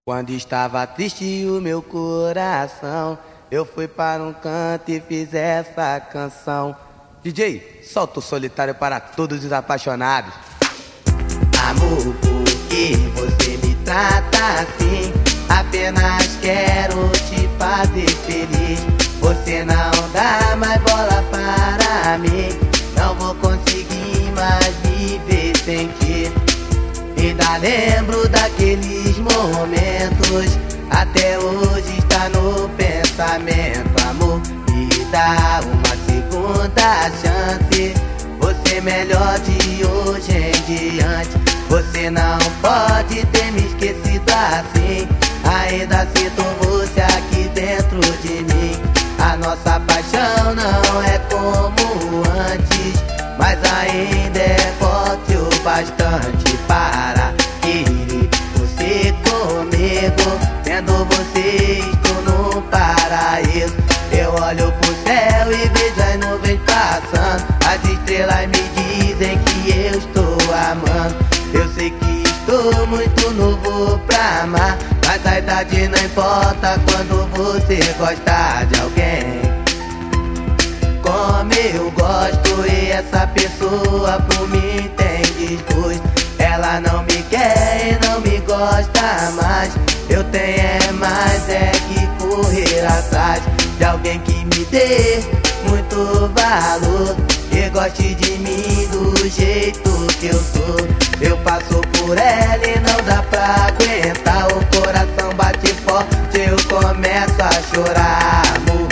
Quando estava triste o meu coração, eu fui para um canto e fiz essa canção. DJ, solta o solitário para todos os apaixonados. Amor, por que você me trata assim? Apenas quero te fazer feliz. Você não dá mais bola para mim. Não vou conseguir mais viver sem ti. Ainda lembro daqueles momentos, até hoje está no pensamento. Amor, me dá uma segunda chance. Você é melhor de hoje em diante. Você não pode ter me esquecido assim. Ainda sinto você aqui dentro de mim. A nossa paixão não é como antes, mas ainda é forte o bastante para querer você comigo. Vendo você estou no paraíso. Eu olho pro céu e vejo as nuvens passando. As estrelas me dizem que eu estou amando. Eu sei que estou muito novo pra amar, mas a idade não importa quando você gosta de alguém como eu gosto. E essa pessoa por mim tem desgosto. Ela não me quer e não me gosta mais. Eu tenho mais que correr atrás de alguém que me dê muito valor, que goste de mim do jeito que eu sou. Eu passo por ela e não dá pra aguentar. O coração bate forte, eu começo a chorar. Amor,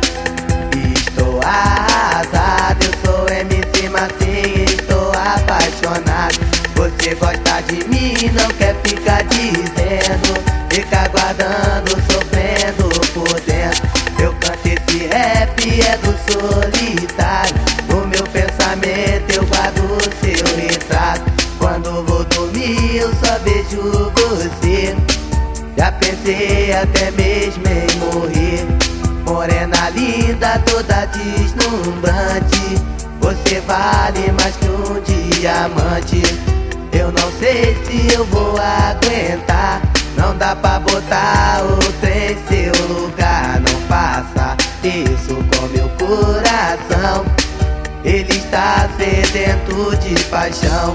estou arrasado. Eu sou MC Massinho, estou apaixonado. Você gosta de mim, não quer ficar dizendo. Fica aguardando, sofrendo por dentro. Eu canto esse rap, é do solitário. No meu pensamento eu guardo o seu retrato. Quando vou dormir eu só vejo você. Já pensei até mesmo em morrer. Morena linda, toda deslumbrante. Você vale mais que um diamante. Eu não sei se eu vou aguentar. Não dá pra botar outra em seu lugar. Não faça isso com meu coração. Ele está sedento de paixão.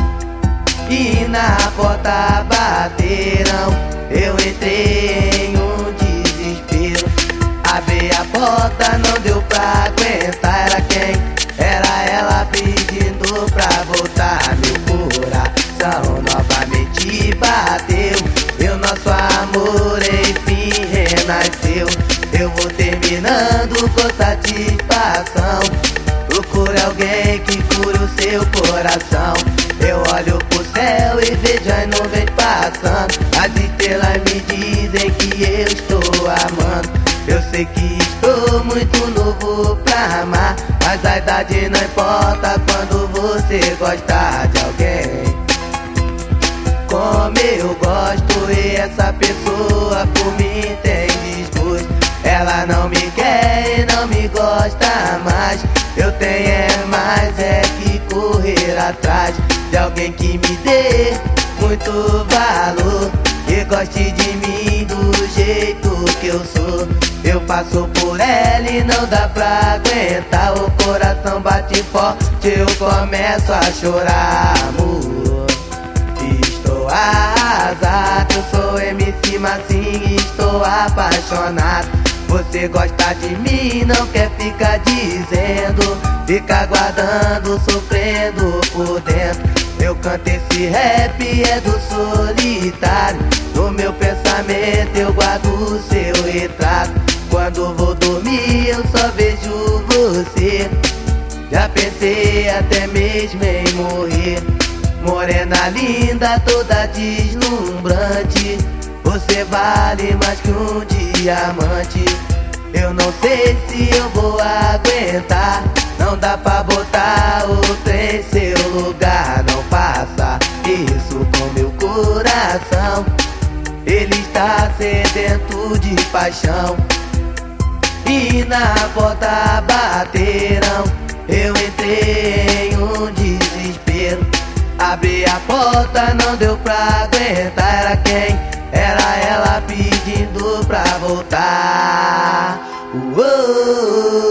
E na porta bateram. Eu entrei em um desespero. Abri a porta, não deu pra aguentar. Era quem? Era ela pedindo pra voltar. Meu coração novamente bateu. E o nosso amor enfim renasceu. Eu vou terminando com satisfação. Procure alguém que cure o seu coração. Eu olho pro céu e vejo as nuvens passando. As estrelas me dizem que eu estou amando. Eu sei que estou muito novo pra amar, mas a idade não importa quando você gosta de alguém como eu gosto. E essa pessoa por mim tem desgosto. Ela não me quer e não me gosta mais. Eu tenho mais que correr atrás de alguém que me dê muito valor, que goste de mim do jeito que eu sou. Eu passo por ela e não dá pra aguentar. O coração bate forte, eu começo a chorar. Amor, estou arrasado. Eu sou MC Massinho, estou apaixonado. Você gosta de mim, não quer ficar dizendo. Fica aguardando, sofrendo por dentro. Eu canto esse rap, é do solitário. No meu pensamento eu guardo o seu retrato. Quando vou dormir eu só vejo você. Já pensei até mesmo em morrer. Morena linda, toda deslumbrante. Você vale mais que um diamante. Eu não sei se eu vou aguentar. Não dá pra botar outra em seu lugar. Não faça isso com meu coração. Ele está sedento de paixão. E na porta bateram. Eu entrei em um desespero. Abri a porta, não deu pra aguentar. Era quem? Era ela oh, oh.